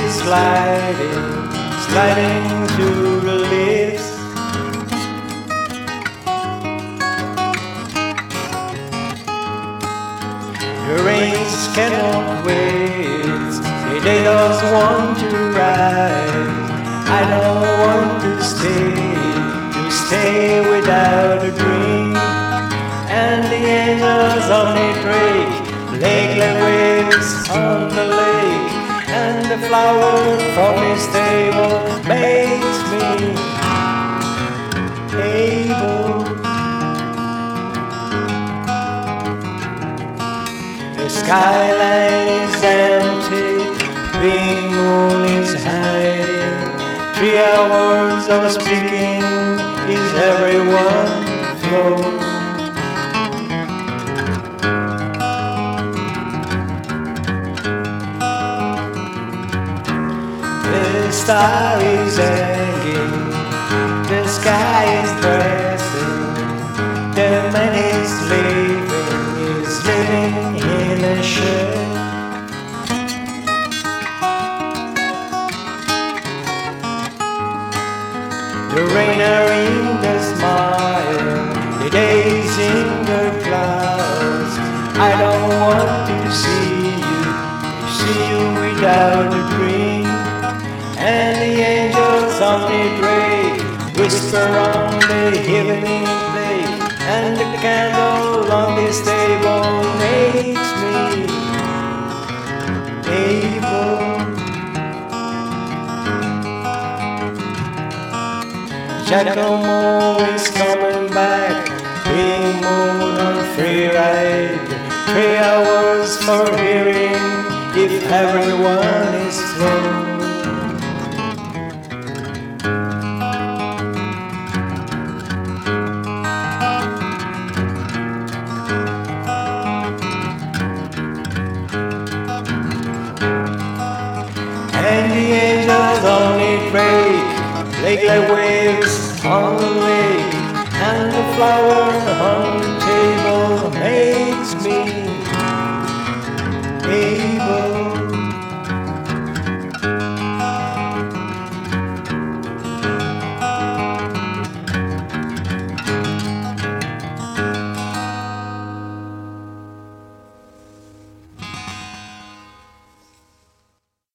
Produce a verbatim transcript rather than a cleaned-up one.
is sliding, sliding through the leaves. The rains cannot wait, they just want to rise. I don't want to stay, to stay without a dream. And the angels only break, lake like waves on the lake. And the flower from his table makes me able. The skyline is empty, the moon is hiding. Three hours of speaking is everyone flow. The star is hanging, the sky is dressing. The man is living, is living in a shed. The rain are in the smile, the days in the clouds. I don't want to see you, to see you without a dream. And the angels on the drake whisper on the evening lake. And the candle on this table makes me able. Giacomo is coming back, being moon on free ride. Three hours for hearing if everyone is through. And the angels only break, lake like waves on the lake. And the flower on the table made